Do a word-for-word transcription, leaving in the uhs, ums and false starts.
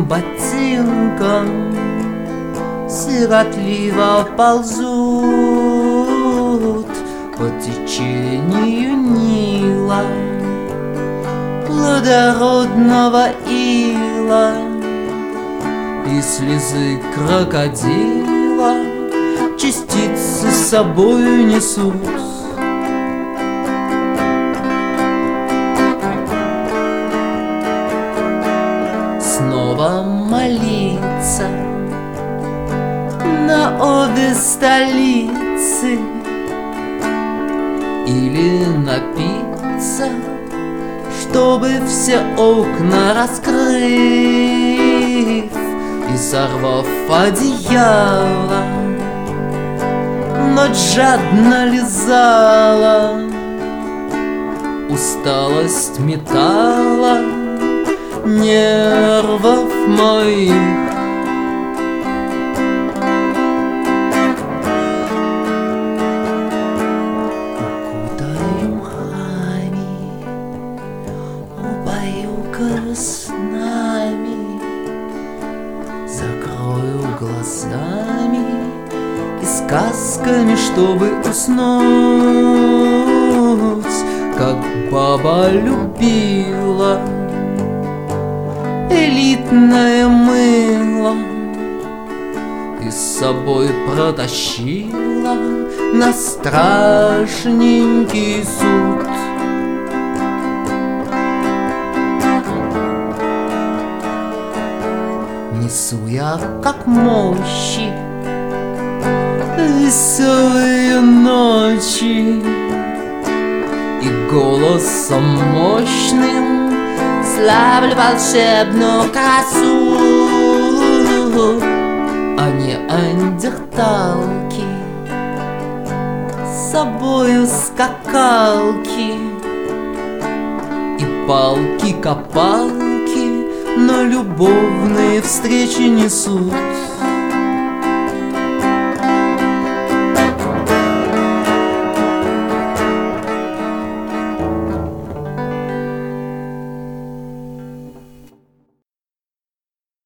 высоким ботинкам сиротливо ползут по течению Нила, плодородного ила, и слезы крокодила частицы с собою несут. Снова молиться на обе столицы или напиться, чтобы все окна раскрыв и сорвав одеяло, ночь жадно лизала, усталость металла нервов моих. Укутаю мхами, убаюкаю снами, закрою глазами и сказками, чтобы уснуть, как баба любила элитное мыло и с собой протащила на страшненький суд. Несу я, как мощи, веселые ночи, и голосом мощным славлю волшебную красу, а не андерталки, с собою скакалки и палки-копалки на любовные встречи несут.